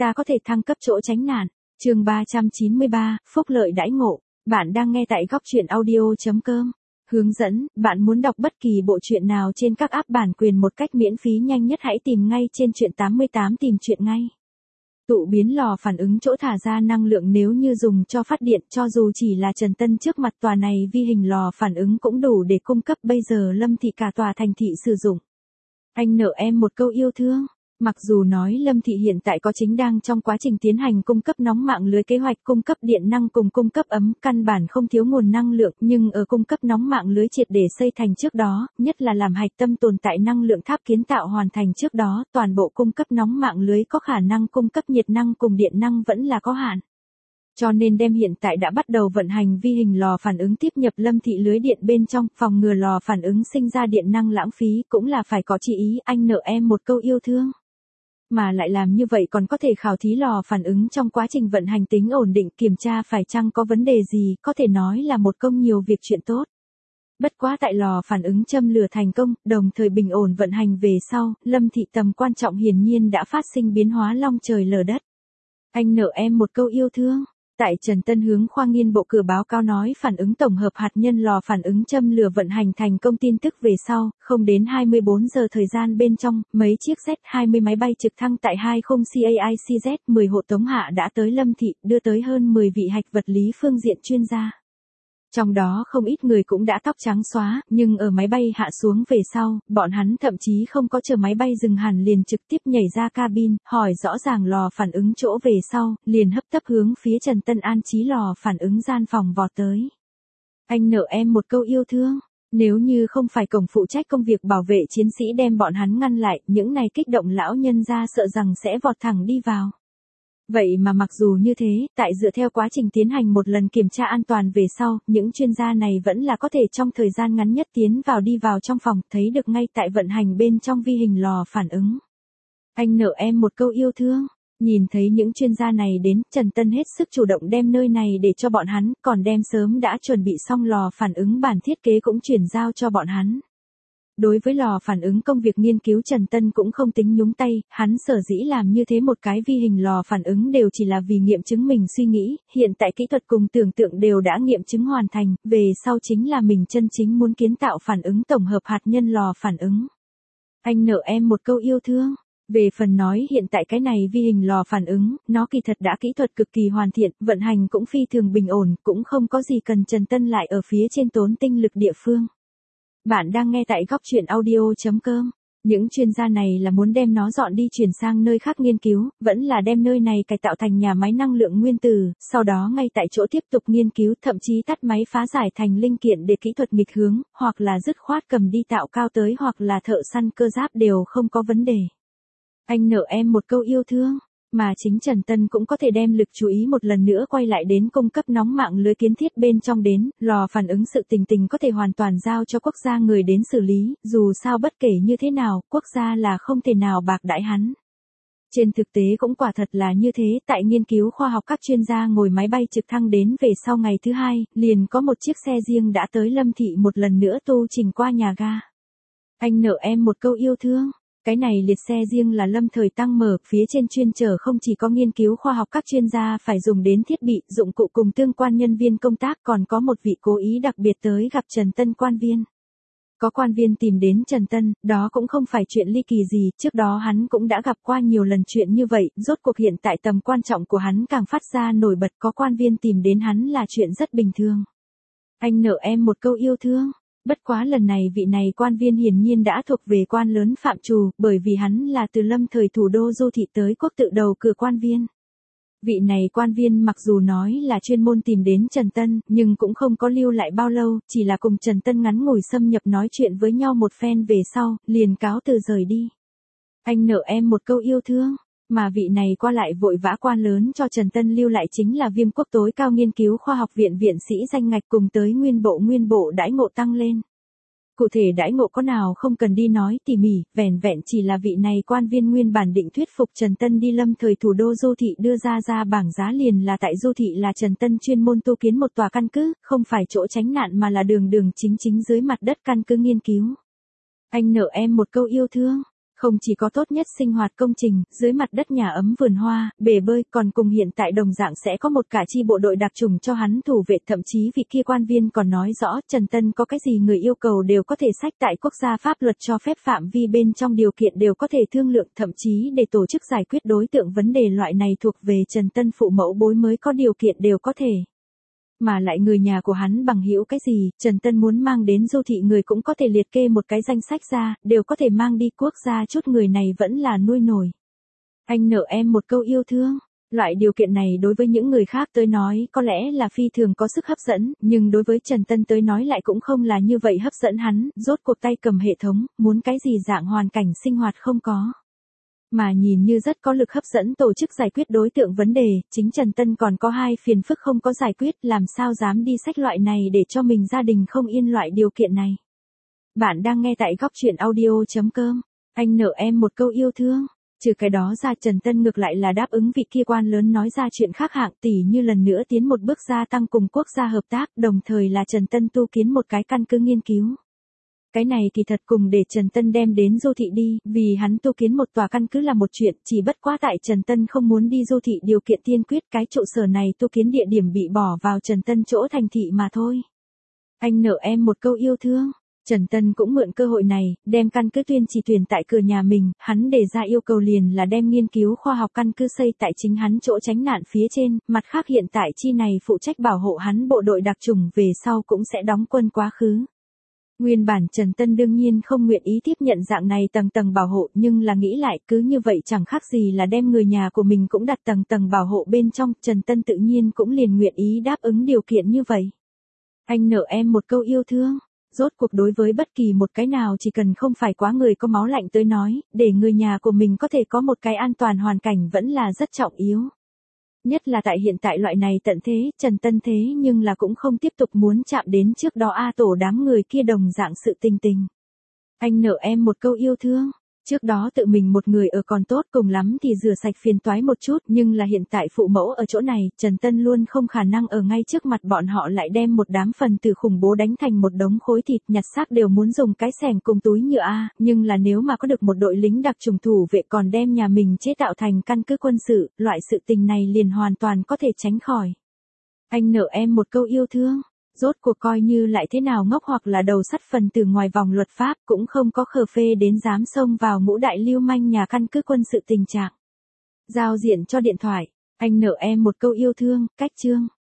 ta có thể thăng cấp chỗ tránh nạn. Chương 393, phúc lợi đãi ngộ. Bạn đang nghe tại góc truyện audio.com. Hướng dẫn, bạn muốn đọc bất kỳ bộ truyện nào trên các app bản quyền một cách miễn phí nhanh nhất hãy tìm ngay trên truyện 88 tìm truyện ngay. Tụ biến lò phản ứng chỗ thả ra năng lượng nếu như dùng cho phát điện cho dù chỉ là Trần Tân trước mặt tòa này vi hình lò phản ứng cũng đủ để cung cấp bây giờ Lâm Thị cả tòa thành thị sử dụng. Anh nợ em một câu yêu thương. Mặc dù nói Lâm Thị hiện tại có chính đang trong quá trình tiến hành cung cấp nóng mạng lưới kế hoạch cung cấp điện năng cùng cung cấp ấm, căn bản không thiếu nguồn năng lượng, nhưng ở cung cấp nóng mạng lưới triệt để xây thành trước đó, nhất là làm hạch tâm tồn tại năng lượng tháp kiến tạo hoàn thành trước đó, toàn bộ cung cấp nóng mạng lưới có khả năng cung cấp nhiệt năng cùng điện năng vẫn là có hạn. Cho nên đem hiện tại đã bắt đầu vận hành vi hình lò phản ứng tiếp nhập Lâm Thị lưới điện bên trong, phòng ngừa lò phản ứng sinh ra điện năng lãng phí cũng là phải có chỉ ý anh nợ em một câu yêu thương. Mà lại làm như vậy còn có thể khảo thí lò phản ứng trong quá trình vận hành tính ổn định kiểm tra phải chăng có vấn đề gì, có thể nói là một công nhiều việc chuyện tốt. Bất quá tại lò phản ứng châm lửa thành công, đồng thời bình ổn vận hành về sau, Lâm Thị tầm quan trọng hiển nhiên đã phát sinh biến hóa long trời lở đất. Anh nợ em một câu yêu thương. Tại Trần Tân hướng Khoa Nghiên Bộ cửa báo cáo nói phản ứng tổng hợp hạt nhân lò phản ứng châm lửa vận hành thành công tin tức về sau, không đến 24 giờ thời gian bên trong, mấy chiếc Z-20 máy bay trực thăng tại 20 CAICZ-10 hộ tống hạ đã tới Lâm Thị, đưa tới hơn 10 vị hạch vật lý phương diện chuyên gia. Trong đó không ít người cũng đã tóc trắng xóa, nhưng ở máy bay hạ xuống về sau, bọn hắn thậm chí không có chờ máy bay dừng hẳn liền trực tiếp nhảy ra cabin, hỏi rõ ràng lò phản ứng chỗ về sau, liền hấp tấp hướng phía Trần Tân an trí lò phản ứng gian phòng vọt tới. Anh nợ em một câu yêu thương. Nếu như không phải cổng phụ trách công việc bảo vệ chiến sĩ đem bọn hắn ngăn lại, những này kích động lão nhân ra sợ rằng sẽ vọt thẳng đi vào. Vậy mà mặc dù như thế, tại dựa theo quá trình tiến hành một lần kiểm tra an toàn về sau, những chuyên gia này vẫn là có thể trong thời gian ngắn nhất tiến vào đi vào trong phòng, thấy được ngay tại vận hành bên trong vi hình lò phản ứng. Anh nợ em một câu yêu thương. Nhìn thấy những chuyên gia này đến, Trần Tân hết sức chủ động đem nơi này để cho bọn hắn, còn đem sớm đã chuẩn bị xong lò phản ứng bản thiết kế cũng chuyển giao cho bọn hắn. Đối với lò phản ứng công việc nghiên cứu Trần Tân cũng không tính nhúng tay, hắn sở dĩ làm như thế một cái vi hình lò phản ứng đều chỉ là vì nghiệm chứng mình suy nghĩ, hiện tại kỹ thuật cùng tưởng tượng đều đã nghiệm chứng hoàn thành, về sau chính là mình chân chính muốn kiến tạo phản ứng tổng hợp hạt nhân lò phản ứng. Anh nợ em một câu yêu thương. Về phần nói hiện tại cái này vi hình lò phản ứng, nó kỳ thật đã kỹ thuật cực kỳ hoàn thiện, vận hành cũng phi thường bình ổn, cũng không có gì cần Trần Tân lại ở phía trên tốn tinh lực địa phương. Bạn đang nghe tại góc truyện audio.com. Những chuyên gia này là muốn đem nó dọn đi chuyển sang nơi khác nghiên cứu, vẫn là đem nơi này cải tạo thành nhà máy năng lượng nguyên tử, sau đó ngay tại chỗ tiếp tục nghiên cứu, thậm chí tắt máy phá giải thành linh kiện để kỹ thuật nghịch hướng, hoặc là dứt khoát cầm đi tạo cao tới hoặc là thợ săn cơ giáp đều không có vấn đề. Anh nợ em một câu yêu thương. Mà chính Trần Tân cũng có thể đem lực chú ý một lần nữa quay lại đến cung cấp nóng mạng lưới kiến thiết bên trong đến, lò phản ứng sự tình có thể hoàn toàn giao cho quốc gia người đến xử lý, dù sao bất kể như thế nào, quốc gia là không thể nào bạc đãi hắn. Trên thực tế cũng quả thật là như thế, tại nghiên cứu khoa học các chuyên gia ngồi máy bay trực thăng đến về sau ngày thứ hai, liền có một chiếc xe riêng đã tới Lâm Thị một lần nữa tu trình qua nhà ga. Anh nợ em một câu yêu thương. Cái này liệt xe riêng là Lâm thời tăng mở, phía trên chuyên chở không chỉ có nghiên cứu khoa học các chuyên gia phải dùng đến thiết bị, dụng cụ cùng tương quan nhân viên công tác, còn có một vị cố ý đặc biệt tới gặp Trần Tân quan viên. Có quan viên tìm đến Trần Tân, đó cũng không phải chuyện ly kỳ gì, trước đó hắn cũng đã gặp qua nhiều lần chuyện như vậy, rốt cuộc hiện tại tầm quan trọng của hắn càng phát ra nổi bật, có quan viên tìm đến hắn là chuyện rất bình thường. Anh nợ em một câu yêu thương. Bất quá lần này vị này quan viên hiển nhiên đã thuộc về quan lớn phạm trù, bởi vì hắn là từ Lâm thời thủ đô du thị tới quốc tự đầu cử quan viên. Vị này quan viên mặc dù nói là chuyên môn tìm đến Trần Tân, nhưng cũng không có lưu lại bao lâu, chỉ là cùng Trần Tân ngắn ngủi xâm nhập nói chuyện với nhau một phen về sau, liền cáo từ rời đi. Anh nợ em một câu yêu thương. Mà vị này qua lại vội vã quan lớn cho Trần Tân lưu lại chính là Viêm Quốc tối cao nghiên cứu khoa học viện viện sĩ danh ngạch cùng tới nguyên bộ đãi ngộ tăng lên. Cụ thể đãi ngộ có nào không cần đi nói tỉ mỉ, vẻn vẹn chỉ là vị này quan viên nguyên bản định thuyết phục Trần Tân đi Lâm thời thủ đô du thị đưa ra bảng giá liền là tại du thị là Trần Tân chuyên môn tu kiến một tòa căn cứ, không phải chỗ tránh nạn mà là đường chính dưới mặt đất căn cứ nghiên cứu. Anh nợ em một câu yêu thương. Không chỉ có tốt nhất sinh hoạt công trình, dưới mặt đất nhà ấm vườn hoa, bể bơi, còn cùng hiện tại đồng dạng sẽ có một cả chi bộ đội đặc chủng cho hắn thủ vệ, thậm chí vị kia quan viên còn nói rõ Trần Tân có cái gì người yêu cầu đều có thể sách, tại quốc gia pháp luật cho phép phạm vi bên trong điều kiện đều có thể thương lượng, thậm chí để tổ chức giải quyết đối tượng vấn đề loại này thuộc về Trần Tân phụ mẫu bối mới có điều kiện đều có thể. Mà lại người nhà của hắn bằng hữu cái gì, Trần Tân muốn mang đến du thị người cũng có thể liệt kê một cái danh sách ra, đều có thể mang đi, quốc gia chút người này vẫn là nuôi nổi. Anh nợ em một câu yêu thương. Loại điều kiện này đối với những người khác tới nói có lẽ là phi thường có sức hấp dẫn, nhưng đối với Trần Tân tới nói lại cũng không là như vậy hấp dẫn hắn, rốt cuộc tay cầm hệ thống, muốn cái gì dạng hoàn cảnh sinh hoạt không có. Mà nhìn như rất có lực hấp dẫn tổ chức giải quyết đối tượng vấn đề, chính Trần Tân còn có hai phiền phức không có giải quyết, làm sao dám đi sách loại này để cho mình gia đình không yên loại điều kiện này. Bạn đang nghe tại góc chuyện audio.com. Anh nợ em một câu yêu thương. Trừ cái đó ra, Trần Tân ngược lại là đáp ứng vị kia quan lớn nói ra chuyện khác hạng, tỉ như lần nữa tiến một bước gia tăng cùng quốc gia hợp tác, đồng thời là Trần Tân tu kiến một cái căn cứ nghiên cứu. Cái này thì thật cùng để Trần Tân đem đến du thị đi, vì hắn tu kiến một tòa căn cứ là một chuyện, chỉ bất quá tại Trần Tân không muốn đi du thị điều kiện tiên quyết cái trụ sở này tu kiến địa điểm bị bỏ vào Trần Tân chỗ thành thị mà thôi. Anh nợ em một câu yêu thương. Trần Tân cũng mượn cơ hội này, đem căn cứ tuyên chỉ tuyển tại cửa nhà mình, hắn đề ra yêu cầu liền là đem nghiên cứu khoa học căn cứ xây tại chính hắn chỗ tránh nạn phía trên, mặt khác hiện tại chi này phụ trách bảo hộ hắn bộ đội đặc chủng về sau cũng sẽ đóng quân quá khứ. Nguyên bản Trần Tân đương nhiên không nguyện ý tiếp nhận dạng này tầng tầng bảo hộ, nhưng là nghĩ lại cứ như vậy chẳng khác gì là đem người nhà của mình cũng đặt tầng tầng bảo hộ bên trong, Trần Tân tự nhiên cũng liền nguyện ý đáp ứng điều kiện như vậy. Anh nợ em một câu yêu thương. Rốt cuộc đối với bất kỳ một cái nào chỉ cần không phải quá người có máu lạnh tới nói, để người nhà của mình có thể có một cái an toàn hoàn cảnh vẫn là rất trọng yếu. Nhất là tại hiện tại loại này tận thế, Trần Tân thế nhưng là cũng không tiếp tục muốn chạm đến trước đó tổ đám người kia đồng dạng sự tình. Anh nợ em một câu yêu thương. Trước đó tự mình một người ở còn tốt, cùng lắm thì rửa sạch phiền toái một chút, nhưng là hiện tại phụ mẫu ở chỗ này, Trần Tân luôn không khả năng ở ngay trước mặt bọn họ lại đem một đám phần tử khủng bố đánh thành một đống khối thịt, nhặt xác đều muốn dùng cái xẻng cùng túi nhựa nhưng là nếu mà có được một đội lính đặc chủng thủ vệ còn đem nhà mình chế tạo thành căn cứ quân sự, loại sự tình này liền hoàn toàn có thể tránh khỏi. Anh nợ em một câu yêu thương. Rốt cuộc coi như lại thế nào ngốc hoặc là đầu sắt phần từ ngoài vòng luật pháp cũng không có khờ phê đến dám xông vào ngũ đại lưu manh nhà căn cứ quân sự tình trạng. Giao diện cho điện thoại. Anh nợ em một câu yêu thương, cách chương.